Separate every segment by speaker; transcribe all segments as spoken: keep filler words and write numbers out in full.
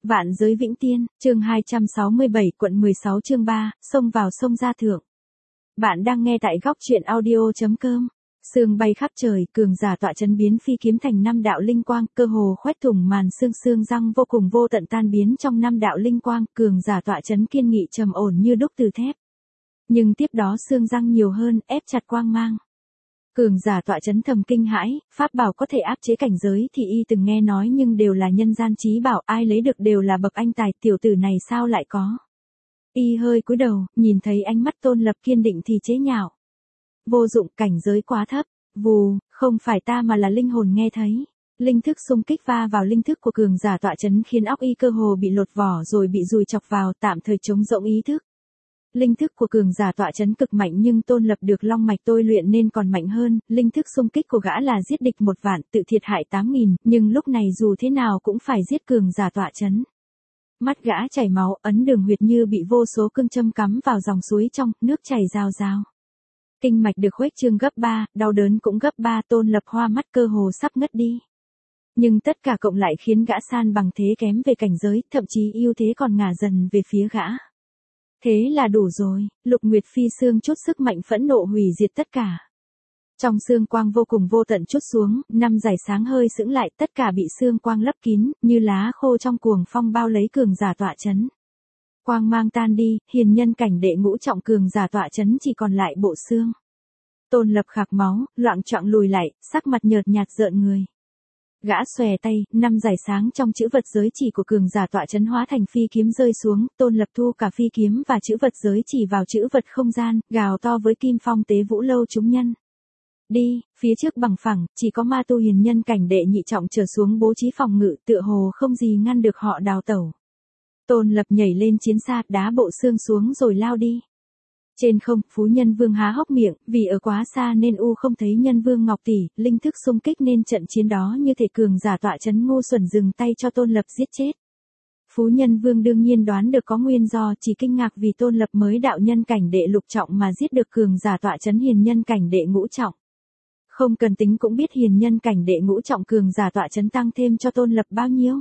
Speaker 1: Vạn giới vĩnh tiên, chương hai trăm sáu mươi bảy, quận mười sáu chương ba, xông vào sông Gia Thượng. Bạn đang nghe tại góc truyện audio.com. Sương bay khắp trời, cường giả tọa chấn biến phi kiếm thành năm đạo linh quang, cơ hồ khoét thủng màn sương sương răng vô cùng vô tận tan biến trong năm đạo linh quang, cường giả tọa chấn kiên nghị trầm ổn như đúc từ thép. Nhưng tiếp đó sương răng nhiều hơn, ép chặt quang mang. Cường giả tọa chấn thầm kinh hãi, pháp bảo có thể áp chế cảnh giới thì y từng nghe nói nhưng đều là nhân gian chí bảo, ai lấy được đều là bậc anh tài, tiểu tử này sao lại có. Y hơi cúi đầu, nhìn thấy ánh mắt Tôn Lập kiên định thì chế nhạo. Vô dụng, cảnh giới quá thấp, vù, không phải ta mà là linh hồn nghe thấy. Linh thức xung kích va vào linh thức của cường giả tọa chấn khiến óc y cơ hồ bị lột vỏ rồi bị dùi chọc vào, tạm thời trống rỗng ý thức. Linh thức của cường giả tọa chấn cực mạnh nhưng Tôn Lập được long mạch tôi luyện nên còn mạnh hơn, linh thức xung kích của gã là giết địch một vạn, tự thiệt hại tám nghìn, nhưng lúc này dù thế nào cũng phải giết cường giả tọa chấn. Mắt gã chảy máu, ấn đường huyệt như bị vô số cương châm cắm vào dòng suối trong, nước chảy rào rào. Kinh mạch được khuếch trương gấp ba, đau đớn cũng gấp ba, Tôn Lập hoa mắt cơ hồ sắp ngất đi. Nhưng tất cả cộng lại khiến gã san bằng thế kém về cảnh giới, thậm chí ưu thế còn ngả dần về phía gã. Thế là đủ rồi, Lục Nguyệt Phi xương chút sức mạnh phẫn nộ hủy diệt tất cả. Trong xương quang vô cùng vô tận chút xuống, năm dải sáng hơi sững lại, tất cả bị xương quang lấp kín, như lá khô trong cuồng phong bao lấy cường giả tọa chấn. Quang mang tan đi, hiền nhân cảnh đệ ngũ trọng cường giả tọa chấn chỉ còn lại bộ xương. Tôn Lập khạc máu, loạng choạng lùi lại, sắc mặt nhợt nhạt rợn người. Gã xòe tay, năm dải sáng trong chữ vật giới chỉ của cường giả tọa chấn hóa thành phi kiếm rơi xuống, Tôn Lập thu cả phi kiếm và chữ vật giới chỉ vào chữ vật không gian, gào to với Kim Phong Tế Vũ Lâu chúng nhân. Đi, phía trước bằng phẳng, chỉ có ma tu hiền nhân cảnh đệ nhị trọng trở xuống bố trí phòng ngự, tựa hồ không gì ngăn được họ đào tẩu. Tôn Lập nhảy lên chiến xa, đá bộ xương xuống rồi lao đi. Trên không, Phú Nhân Vương há hốc miệng, vì ở quá xa nên u không thấy Nhân Vương Ngọc Tỷ, linh thức xung kích nên trận chiến đó như thể cường giả tọa chấn ngu xuẩn dừng tay cho Tôn Lập giết chết. Phú Nhân Vương đương nhiên đoán được có nguyên do, chỉ kinh ngạc vì Tôn Lập mới đạo nhân cảnh đệ lục trọng mà giết được cường giả tọa chấn hiền nhân cảnh đệ ngũ trọng. Không cần tính cũng biết hiền nhân cảnh đệ ngũ trọng cường giả tọa chấn tăng thêm cho Tôn Lập bao nhiêu.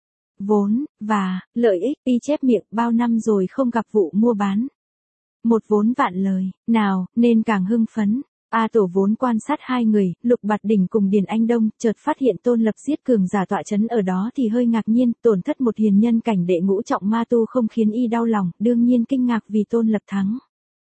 Speaker 1: Vốn, và, lợi ích, y chép miệng, bao năm rồi không gặp vụ mua bán. Một vốn vạn lời, nào, nên càng hưng phấn. A Tổ vốn quan sát hai người, Lục Bạt Đỉnh cùng Điền Anh Đông, chợt phát hiện Tôn Lập giết cường giả tọa chấn ở đó thì hơi ngạc nhiên, tổn thất một hiền nhân cảnh đệ ngũ trọng ma tu không khiến y đau lòng, đương nhiên kinh ngạc vì Tôn Lập thắng.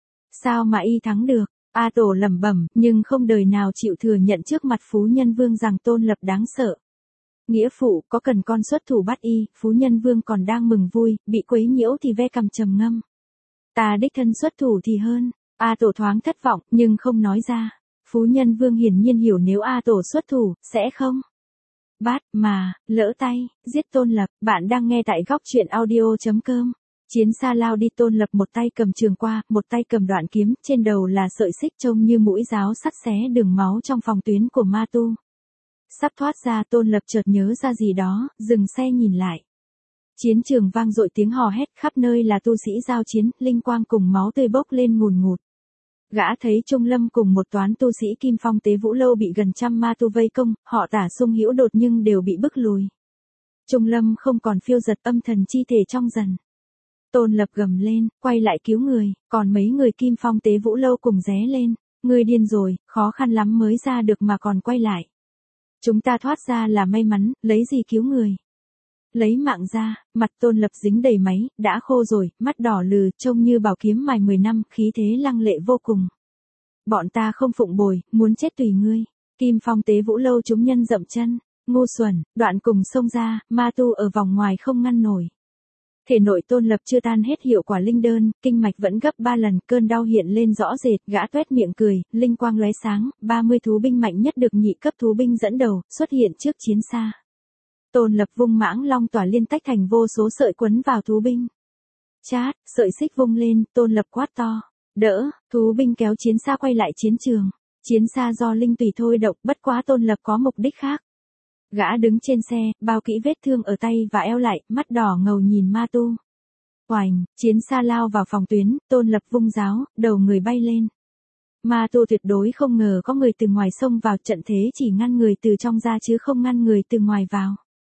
Speaker 1: Sao mà y thắng được? A Tổ lẩm bẩm, nhưng không đời nào chịu thừa nhận trước mặt Phú Nhân Vương rằng Tôn Lập đáng sợ. Nghĩa phụ, có cần con xuất thủ bắt y? Phú Nhân Vương còn đang mừng vui, bị quấy nhiễu thì ve cằm trầm ngâm. Ta đích thân xuất thủ thì hơn. A Tổ thoáng thất vọng, nhưng không nói ra. Phú Nhân Vương hiển nhiên hiểu nếu A Tổ xuất thủ, sẽ không bắt, mà, lỡ tay, giết Tôn Lập. Bạn đang nghe tại góc truyện audio.com. Chiến xa lao đi, Tôn Lập một tay cầm trường qua, một tay cầm đoạn kiếm, trên đầu là sợi xích trông như mũi giáo sắt xé đường máu trong phòng tuyến của ma tu. Sắp thoát ra, Tôn Lập chợt nhớ ra gì đó, dừng xe nhìn lại. Chiến trường vang dội tiếng hò hét, khắp nơi là tu sĩ giao chiến, linh quang cùng máu tươi bốc lên ngùn ngụt. Gã thấy Trung Lâm cùng một toán tu sĩ Kim Phong Tế Vũ Lâu bị gần trăm ma tu vây công, họ tả xung hữu đột nhưng đều bị bức lùi. Trung Lâm không còn phiêu giật, âm thần chi thể trong dần. Tôn Lập gầm lên, quay lại cứu người, còn mấy người Kim Phong Tế Vũ Lâu cùng ré lên. Ngươi điên rồi, khó khăn lắm mới ra được mà còn quay lại. Chúng ta thoát ra là may mắn, lấy gì cứu người. Lấy mạng ra, mặt Tôn Lập dính đầy máy, đã khô rồi, mắt đỏ lừ, trông như bảo kiếm mài mười năm, khí thế lăng lệ vô cùng. Bọn ta không phụng bồi, muốn chết tùy ngươi. Kim Phong Tế Vũ Lâu chúng nhân dậm chân, ngu xuẩn, đoạn cùng xông ra, ma tu ở vòng ngoài không ngăn nổi. Thể nội Tôn Lập chưa tan hết hiệu quả linh đơn, kinh mạch vẫn gấp ba lần, cơn đau hiện lên rõ rệt, gã tuét miệng cười, linh quang lóe sáng, ba mươi thú binh mạnh nhất được nhị cấp thú binh dẫn đầu, xuất hiện trước chiến xa. Tôn Lập vung mãng long tỏa liên tách thành vô số sợi quấn vào thú binh. Chát, sợi xích vung lên, Tôn Lập quát to. Đỡ, thú binh kéo chiến xa quay lại chiến trường. Chiến xa do linh tùy thôi động, bất quá Tôn Lập có mục đích khác. Gã đứng trên xe, bao kỹ vết thương ở tay và eo lại, mắt đỏ ngầu nhìn ma tu. Oành, chiến xa lao vào phòng tuyến, Tôn Lập vung giáo, đầu người bay lên. Ma tu tuyệt đối không ngờ có người từ ngoài xông vào, trận thế chỉ ngăn người từ trong ra chứ không ngăn người từ ngoài vào.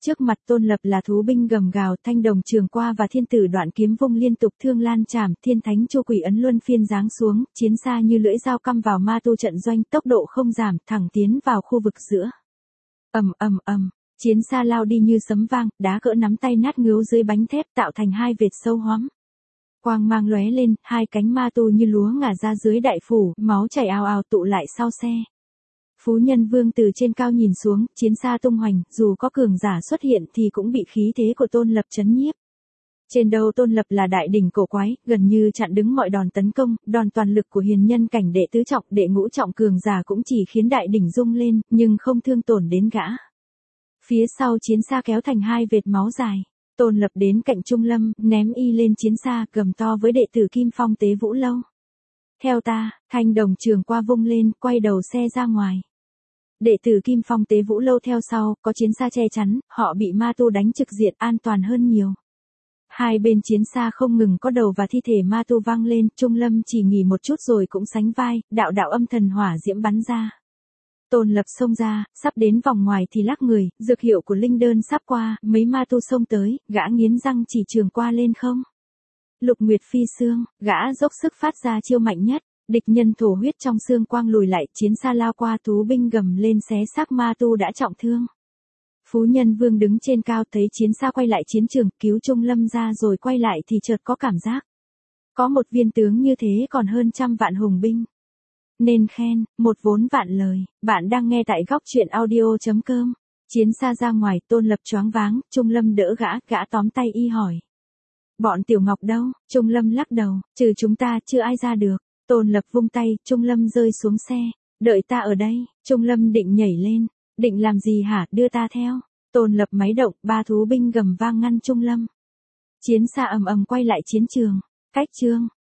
Speaker 1: trước mặt Tôn Lập là thú binh gầm gào, thanh đồng trường qua và thiên tử đoạn kiếm vung liên tục, thương lan chảm, thiên thánh chu quỷ ấn luân phiên giáng xuống, chiến xa như lưỡi dao căm vào ma tu trận doanh, tốc độ không giảm, thẳng tiến vào khu vực giữa. Ầm ầm ầm, chiến xa lao đi như sấm vang, đá cỡ nắm tay nát ngứu dưới bánh thép tạo thành hai vệt sâu hoắm. Quang mang lóe lên, hai cánh ma tu như lúa ngả ra dưới đại phủ, máu chảy ào ào tụ lại sau xe. Phú Nhân Vương từ trên cao nhìn xuống, chiến xa tung hoành, dù có cường giả xuất hiện thì cũng bị khí thế của Tôn Lập chấn nhiếp. Trên đầu Tôn Lập là đại đỉnh cổ quái, gần như chặn đứng mọi đòn tấn công, đòn toàn lực của hiền nhân cảnh đệ tứ trọng, đệ ngũ trọng cường giả cũng chỉ khiến đại đỉnh rung lên, nhưng không thương tổn đến gã. Phía sau chiến xa kéo thành hai vệt máu dài. Tôn Lập đến cạnh Trung Lâm, ném y lên chiến xa, gầm to với đệ tử Kim Phong Tế Vũ Lâu. Theo ta, thanh đồng trường qua vung lên, quay đầu xe ra ngoài. Đệ tử Kim Phong Tế Vũ Lâu theo sau, có chiến xa che chắn, họ bị ma tu đánh trực diện an toàn hơn nhiều. Hai bên chiến xa không ngừng có đầu và thi thể ma tu vang lên, Trung Lâm chỉ nghỉ một chút rồi cũng sánh vai, đạo đạo âm thần hỏa diễm bắn ra. Tôn Lập xông ra, sắp đến vòng ngoài thì lắc người, dược hiệu của linh đơn sắp qua, mấy ma tu xông tới, gã nghiến răng chỉ trường qua lên không. Lục Nguyệt phi xương, gã dốc sức phát ra chiêu mạnh nhất, địch nhân thổ huyết trong xương quang lùi lại, chiến xa lao qua, thú binh gầm lên xé xác ma tu đã trọng thương. Phú Nhân Vương đứng trên cao thấy chiến xa quay lại chiến trường, cứu Trung Lâm ra rồi quay lại thì chợt có cảm giác. Có một viên tướng như thế còn hơn trăm vạn hùng binh. Nên khen, một vốn vạn lời, bạn đang nghe tại góc truyện audio chấm com. Chiến xa ra ngoài, Tôn Lập choáng váng, Trung Lâm đỡ gã, gã tóm tay y hỏi. Bọn Tiểu Ngọc đâu? Trung Lâm lắc đầu, trừ chúng ta chưa ai ra được. Tôn Lập vung tay, Trung Lâm rơi xuống xe, đợi ta ở đây. Trung Lâm định nhảy lên, định làm gì hả, đưa ta theo. Tôn Lập máy động, ba thú binh gầm vang ngăn Trung Lâm. Chiến xa ầm ầm quay lại chiến trường, cách chương.